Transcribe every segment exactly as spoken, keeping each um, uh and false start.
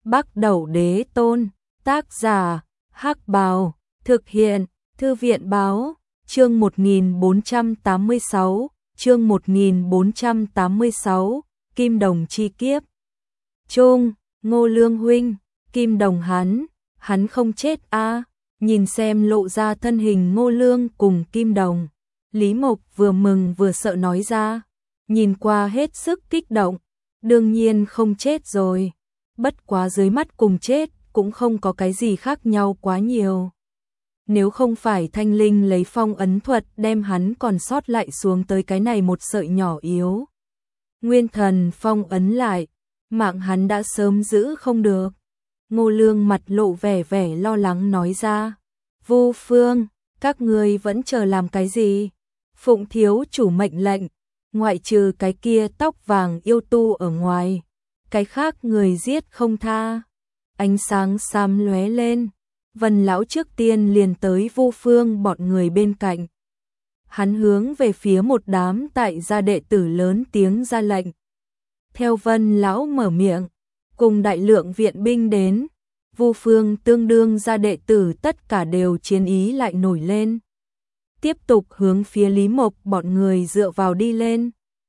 Bắc Đẩu Đế Tôn, tác giả, Hắc Bào, thực hiện, Thư viện Báo, chương một nghìn bốn trăm tám mươi sáu, chương một nghìn bốn trăm tám mươi sáu, Kim Đồng chi kiếp. Trung, Ngô Lương huynh, Kim Đồng hắn, hắn không chết a à. Nhìn xem lộ ra thân hình Ngô Lương cùng Kim Đồng, Lý Mộc vừa mừng vừa sợ nói ra, nhìn qua hết sức kích động, đương nhiên không chết rồi, bất quá dưới mắt cùng chết cũng không có cái gì khác nhau quá nhiều. Nếu không phải Thanh Linh lấy phong ấn thuật đem hắn còn sót lại xuống tới cái này một sợi nhỏ yếu, nguyên thần phong ấn lại, mạng hắn đã sớm giữ không được. Ngô Lương mặt lộ vẻ vẻ lo lắng nói ra, Vu Phương, các ngươi vẫn chờ làm cái gì? Phụng thiếu chủ mệnh lệnh, ngoại trừ cái kia tóc vàng yêu tu ở ngoài, cái khác người giết không tha. Ánh sáng xám lóe lên, Vân lão trước tiên liền tới Vu Phương bọn người bên cạnh. Hắn hướng về phía một đám tại gia đệ tử lớn tiếng ra lệnh. Theo Vân lão mở miệng, cùng đại lượng viện binh đến, Vu Phương tương đương gia đệ tử tất cả đều chiến ý lại nổi lên. Tiếp tục hướng phía Lý Mộc bọn người dựa vào đi lên.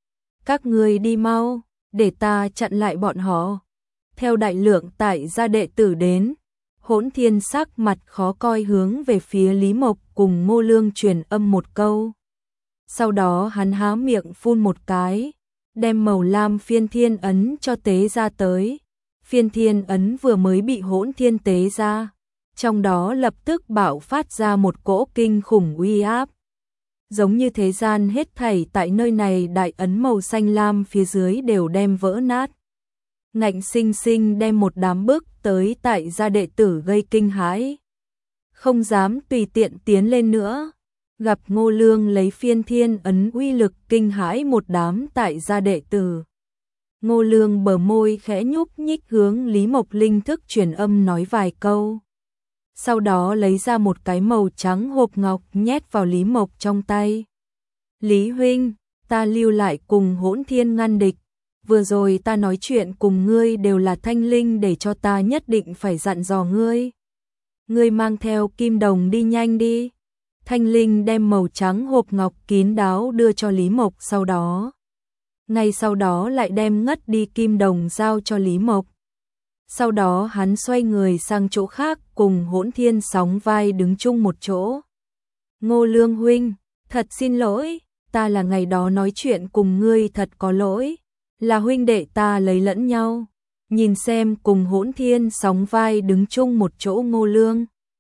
Các người đi mau, để ta chặn lại bọn họ. Theo đại lượng tại gia đệ tử đến, Hỗn Thiên sắc mặt khó coi hướng về phía Lý Mộc cùng Ngô Lương truyền âm một câu. Sau đó hắn há miệng phun một cái, đem màu lam phiên thiên ấn cho tế ra tới. Phiên thiên ấn vừa mới bị Hỗn Thiên tế ra, trong đó lập tức bạo phát ra một cỗ kinh khủng uy áp. Giống như thế gian hết thảy tại nơi này đại ấn màu xanh lam phía dưới đều đem vỡ nát. Ngạnh sinh sinh đem một đám bước tới tại gia đệ tử gây kinh hãi. Không dám tùy tiện tiến lên nữa. Gặp Ngô Lương lấy phiên thiên ấn uy lực kinh hãi một đám tại gia đệ tử. Ngô Lương bờ môi khẽ nhúc nhích hướng Lý Mộc linh thức truyền âm nói vài câu. Sau đó lấy ra một cái màu trắng hộp ngọc nhét vào Lý Mộc trong tay. Lý huynh, ta lưu lại cùng Hỗn Thiên ngăn địch. Vừa rồi ta nói chuyện cùng ngươi đều là Thanh Linh để cho ta nhất định phải dặn dò ngươi. Ngươi mang theo Kim Đồng đi nhanh đi. Thanh Linh đem màu trắng hộp ngọc kín đáo đưa cho Lý Mộc, sau đó ngay sau đó lại đem ngất đi Kim Đồng giao cho Lý Mộc. Sau đó hắn xoay người sang chỗ khác cùng Hỗn Thiên sóng vai đứng chung một chỗ. Ngô Lương huynh, thật xin lỗi, ta là ngày đó nói chuyện cùng ngươi thật có lỗi, là huynh đệ ta lấy lẫn nhau. Nhìn xem cùng Hỗn Thiên sóng vai đứng chung một chỗ Ngô Lương,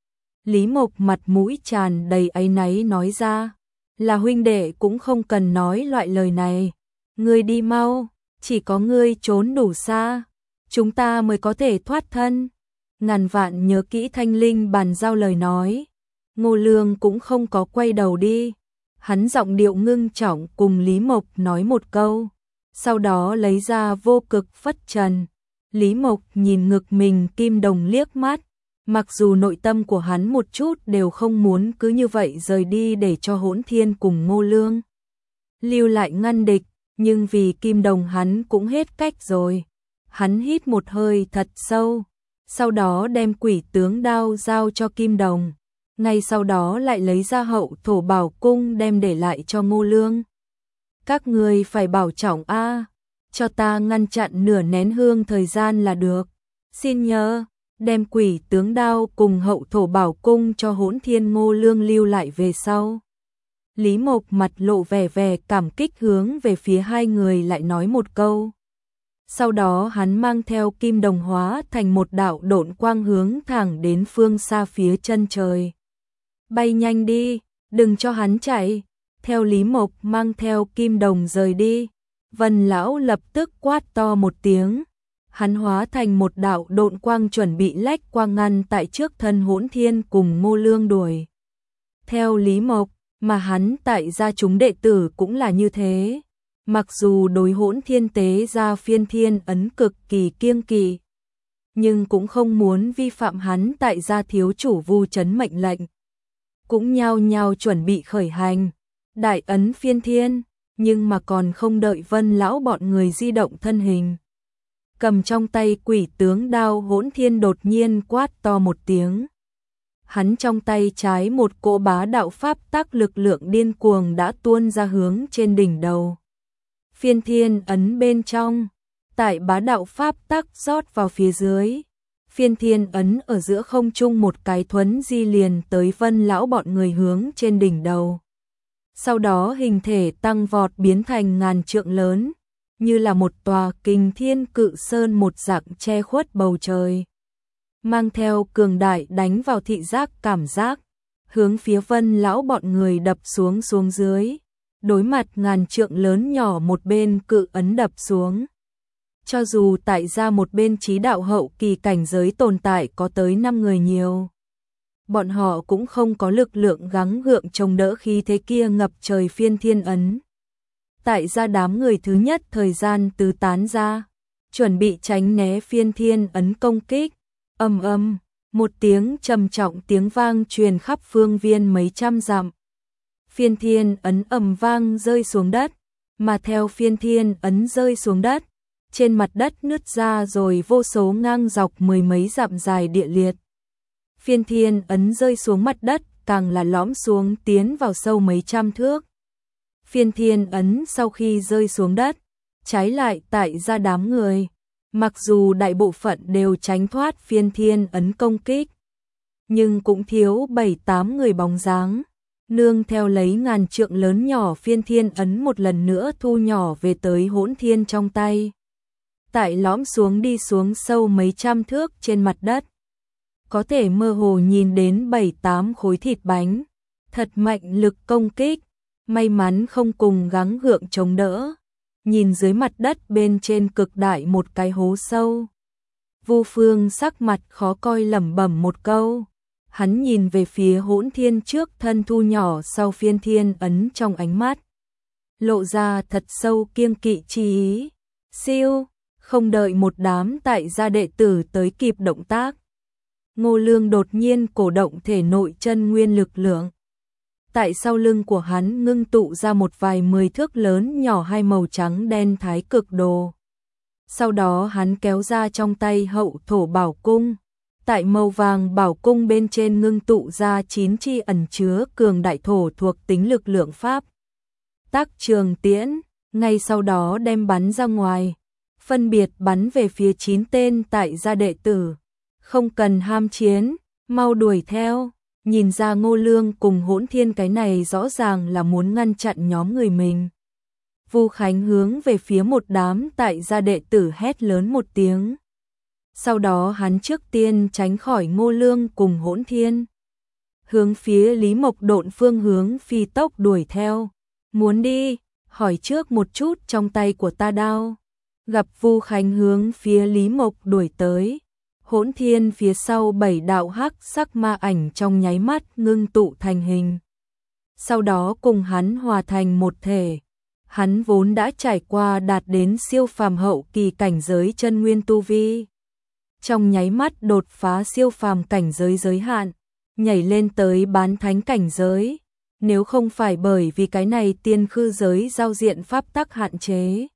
Lý Mộc mặt mũi tràn đầy áy náy nói ra, là huynh đệ cũng không cần nói loại lời này. Ngươi đi mau, chỉ có ngươi trốn đủ xa, chúng ta mới có thể thoát thân. Ngàn vạn nhớ kỹ Thanh Linh bàn giao lời nói. Ngô Lương cũng không có quay đầu đi. Hắn giọng điệu ngưng trọng cùng Lý Mộc nói một câu. Sau đó lấy ra vô cực phất trần. Lý Mộc nhìn ngực mình Kim Đồng liếc mắt. Mặc dù nội tâm của hắn một chút đều không muốn cứ như vậy rời đi để cho Hỗn Thiên cùng Ngô Lương lưu lại ngăn địch. Nhưng vì Kim Đồng hắn cũng hết cách rồi. Hắn hít một hơi thật sâu, sau đó đem quỷ tướng đao giao cho Kim Đồng. Ngay sau đó lại lấy ra hậu thổ bảo cung đem để lại cho Ngô Lương. Các người phải bảo trọng a, cho ta ngăn chặn nửa nén hương thời gian là được. Xin nhớ, đem quỷ tướng đao cùng hậu thổ bảo cung cho Hỗn Thiên Ngô Lương lưu lại về sau. Lý Mộc mặt lộ vẻ vẻ cảm kích hướng về phía hai người lại nói một câu. Sau đó hắn mang theo Kim Đồng hóa thành một đạo độn quang hướng thẳng đến phương xa phía chân trời. Bay nhanh đi, đừng cho hắn chạy. Theo Lý Mộc mang theo Kim Đồng rời đi, Vân lão lập tức quát to một tiếng. Hắn hóa thành một đạo độn quang chuẩn bị lách qua ngăn tại trước thân Hỗn Thiên cùng Ngô Lương đuổi. Theo Lý Mộc, mà hắn tại gia chúng đệ tử cũng là như thế. Mặc dù đối Hỗn Thiên tế ra phiên thiên ấn cực kỳ kiêng kỵ, nhưng cũng không muốn vi phạm hắn tại gia thiếu chủ Vu Trấn mệnh lệnh. Cũng nhao nhao chuẩn bị khởi hành, đại ấn phiên thiên, nhưng mà còn không đợi Vân lão bọn người di động thân hình. cầm trong tay quỷ tướng đao Hỗn Thiên đột nhiên quát to một tiếng. Hắn trong tay trái một cỗ bá đạo pháp tắc lực lượng điên cuồng đã tuôn ra hướng trên đỉnh đầu. Phiên thiên ấn bên trong, tại bá đạo pháp tắc rót vào phía dưới. Phiên thiên ấn ở giữa không trung một cái thuấn di liền tới Vân lão bọn người hướng trên đỉnh đầu. Sau đó hình thể tăng vọt biến thành ngàn trượng lớn, như là một tòa kình thiên cự sơn một dạng che khuất bầu trời. Mang theo cường đại đánh vào thị giác cảm giác, hướng phía Vân lão bọn người đập xuống xuống dưới, đối mặt ngàn trượng lớn nhỏ một bên cự ấn đập xuống. Cho dù tại ra một bên chí đạo hậu kỳ cảnh giới tồn tại có tới năm người nhiều, bọn họ cũng không có lực lượng gắng gượng chống đỡ khí thế kia ngập trời phiên thiên ấn. Tại ra đám người thứ nhất thời gian tứ tán ra, chuẩn bị tránh né phiên thiên ấn công kích. Ầm ầm, một tiếng trầm trọng tiếng vang truyền khắp phương viên mấy trăm dặm. Phiên thiên ấn ầm vang rơi xuống đất, mà theo phiên thiên ấn rơi xuống đất, trên mặt đất nứt ra rồi vô số ngang dọc mười mấy dặm dài địa liệt. Phiên thiên ấn rơi xuống mặt đất, càng là lõm xuống tiến vào sâu mấy trăm thước. Phiên thiên ấn sau khi rơi xuống đất, trái lại tại ra đám người, mặc dù đại bộ phận đều tránh thoát phiên thiên ấn công kích, nhưng cũng thiếu bảy tám người bóng dáng, nương theo lấy ngàn trượng lớn nhỏ phiên thiên ấn một lần nữa thu nhỏ về tới Hỗn Thiên trong tay. Tại lõm xuống đi xuống sâu mấy trăm thước trên mặt đất, có thể mơ hồ nhìn đến bảy tám khối thịt bánh, thật mạnh lực công kích, may mắn không cùng gắng gượng chống đỡ. Nhìn dưới mặt đất bên trên cực đại một cái hố sâu, Vu Phương sắc mặt khó coi lẩm bẩm một câu. Hắn nhìn về phía Hỗn Thiên trước thân thu nhỏ sau phiên thiên ấn, trong ánh mắt lộ ra thật sâu kiêng kỵ chi ý. Siêu, không đợi một đám tại gia đệ tử tới kịp động tác, Ngô Lương đột nhiên cổ động thể nội chân nguyên lực lượng. Tại sau lưng của hắn ngưng tụ ra một vài mười thước lớn nhỏ hai màu trắng đen thái cực đồ. Sau đó hắn kéo ra trong tay hậu thổ bảo cung. Tại màu vàng bảo cung bên trên ngưng tụ ra chín chi ẩn chứa cường đại thổ thuộc tính lực lượng pháp tắc trường tiễn, ngay sau đó đem bắn ra ngoài, phân biệt bắn về phía chín tên tại gia đệ tử. Không cần ham chiến, mau đuổi theo. Nhìn ra Ngô Lương cùng Hỗn Thiên cái này rõ ràng là muốn ngăn chặn nhóm người mình. Vu Khánh hướng về phía một đám tại gia đệ tử hét lớn một tiếng. Sau đó hắn trước tiên tránh khỏi Ngô Lương cùng Hỗn Thiên, hướng phía Lý Mộc Độn phương hướng phi tốc đuổi theo. Muốn đi, hỏi trước một chút trong tay của ta đao. Gặp Vu Khánh hướng phía Lý Mộc đuổi tới, Hỗn Thiên phía sau bảy đạo hắc sắc ma ảnh trong nháy mắt ngưng tụ thành hình. Sau đó cùng hắn hòa thành một thể. Hắn vốn đã trải qua đạt đến siêu phàm hậu kỳ cảnh giới chân nguyên tu vi, trong nháy mắt đột phá siêu phàm cảnh giới giới hạn, nhảy lên tới bán thánh cảnh giới. Nếu không phải bởi vì cái này tiên khư giới giao diện pháp tắc hạn chế,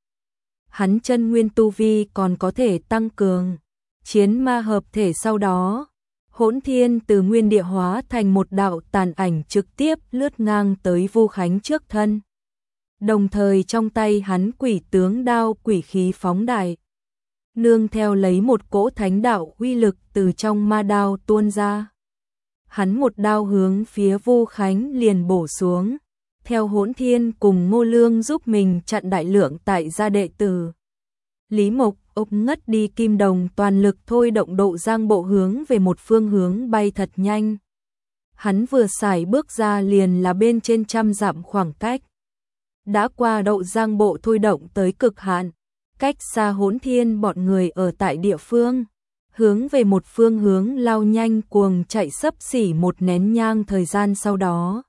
hắn chân nguyên tu vi còn có thể tăng cường. Chiến ma hợp thể sau đó, Hỗn Thiên từ nguyên địa hóa thành một đạo tàn ảnh trực tiếp lướt ngang tới Vu Khánh trước thân. Đồng thời trong tay hắn quỷ tướng đao quỷ khí phóng đại, nương theo lấy một cỗ thánh đạo uy lực từ trong ma đao tuôn ra. Hắn một đao hướng phía Vu Khánh liền bổ xuống, theo Hỗn Thiên cùng Ngô Lương giúp mình chặn đại lượng tại gia đệ tử. Lý Mộc ốc ngất đi kim đồng toàn lực thôi động độ giang bộ hướng về một phương hướng bay thật nhanh. Hắn vừa xài bước ra liền là bên trên trăm dặm khoảng cách. Đã qua độ giang bộ thôi động tới cực hạn, cách xa Hỗn Thiên bọn người ở tại địa phương, hướng về một phương hướng lao nhanh cuồng chạy sấp xỉ một nén nhang thời gian sau đó.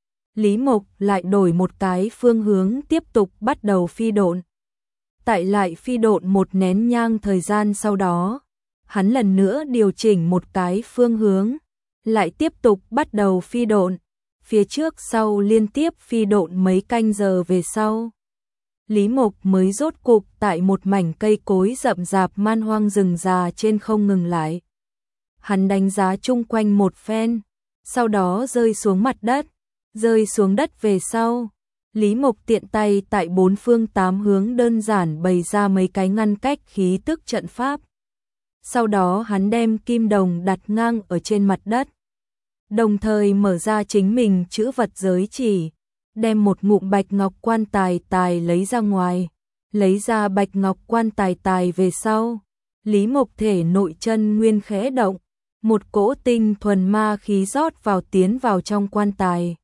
Lý Mộc lại đổi một cái phương hướng tiếp tục bắt đầu phi độn. Tại lại phi độn một nén nhang thời gian sau đó, hắn lần nữa điều chỉnh một cái phương hướng, lại tiếp tục bắt đầu phi độn, phía trước sau liên tiếp phi độn mấy canh giờ về sau. Lý Mộc mới rốt cục tại một mảnh cây cối rậm rạp man hoang rừng già trên không ngừng lại. Hắn đánh giá chung quanh một phen, sau đó rơi xuống mặt đất, rơi xuống đất về sau. Lý Mộc tiện tay tại bốn phương tám hướng đơn giản bày ra mấy cái ngăn cách khí tức trận pháp. Sau đó hắn đem kim đồng đặt ngang ở trên mặt đất, đồng thời mở ra chính mình chữ vật giới chỉ, đem một ngụm bạch ngọc quan tài tài lấy ra ngoài, lấy ra bạch ngọc quan tài tài về sau. Lý Mộc thể nội chân nguyên khẽ động, một cỗ tinh thuần ma khí rót vào tiến vào trong quan tài,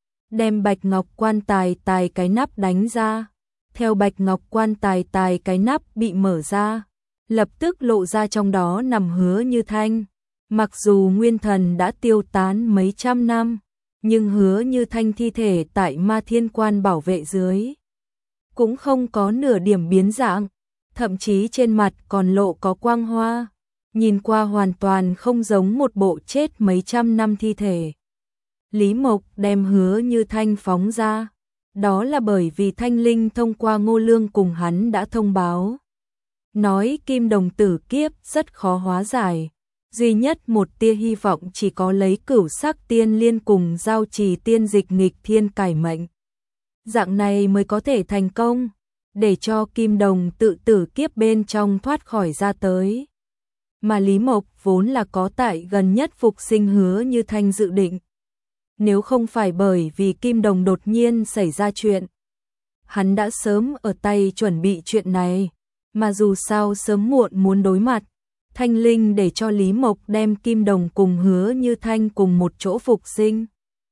đem bạch ngọc quan tài tài cái nắp đánh ra. Theo bạch ngọc quan tài tài cái nắp bị mở ra, lập tức lộ ra trong đó nằm Hứa Như Thanh. Mặc dù nguyên thần đã tiêu tán mấy trăm năm, nhưng Hứa Như Thanh thi thể tại Ma Thiên Quan bảo vệ dưới cũng không có nửa điểm biến dạng, thậm chí trên mặt còn lộ có quang hoa, nhìn qua hoàn toàn không giống một bộ chết mấy trăm năm thi thể. Lý Mộc đem Hứa Như Thanh phóng ra, đó là bởi vì Thanh Linh thông qua Ngô Lương cùng hắn đã thông báo, nói kim đồng tử kiếp rất khó hóa giải, duy nhất một tia hy vọng chỉ có lấy Cửu Sắc Tiên Liên cùng Giao Trì Tiên Dịch nghịch thiên cải mệnh. Dạng này mới có thể thành công, để cho kim đồng tự tử kiếp bên trong thoát khỏi ra tới. Mà Lý Mộc vốn là có tại gần nhất phục sinh Hứa Như Thanh dự định. Nếu không phải bởi vì kim đồng đột nhiên xảy ra chuyện, hắn đã sớm ở tay chuẩn bị chuyện này, mà dù sao sớm muộn muốn đối mặt. Thanh Linh để cho Lý Mộc đem kim đồng cùng Hứa Như Thanh cùng một chỗ phục sinh.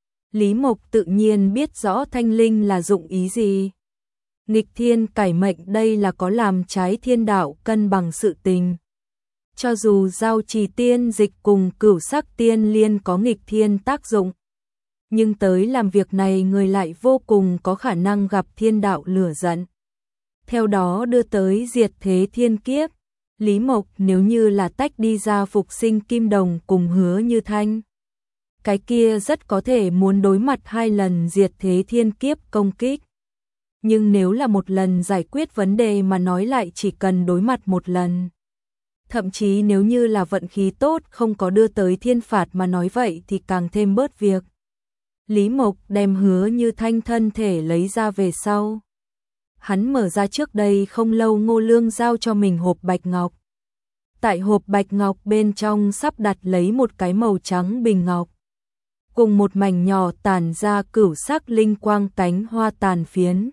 Lý Mộc tự nhiên biết rõ Thanh Linh là dụng ý gì. Nghịch thiên cải mệnh đây là có làm trái thiên đạo cân bằng sự tình. Cho dù Giao Trì Tiên Dịch cùng Cửu Sắc Tiên Liên có nghịch thiên tác dụng, nhưng tới làm việc này người lại vô cùng có khả năng gặp thiên đạo lửa giận, theo đó đưa tới diệt thế thiên kiếp. Lý Mộc nếu như là tách đi ra phục sinh kim đồng cùng Hứa Như Thanh, cái kia rất có thể muốn đối mặt hai lần diệt thế thiên kiếp công kích. Nhưng nếu là một lần giải quyết vấn đề mà nói lại chỉ cần đối mặt một lần. Thậm chí nếu như là vận khí tốt không có đưa tới thiên phạt mà nói vậy thì càng thêm bớt việc. Lý Mộc đem Hứa Như Thanh thân thể lấy ra về sau. Hắn mở ra trước đây không lâu Ngô Lương giao cho mình hộp bạch ngọc. Tại hộp bạch ngọc bên trong sắp đặt lấy một cái màu trắng bình ngọc, cùng một mảnh nhỏ tản ra cửu sắc linh quang cánh hoa tàn phiến.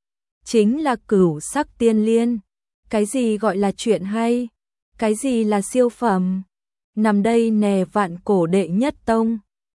Chính là Cửu Sắc Tiên Liên. Cái gì gọi là chuyện hay? Cái gì là siêu phẩm? Nằm đây nè vạn cổ đệ nhất tông.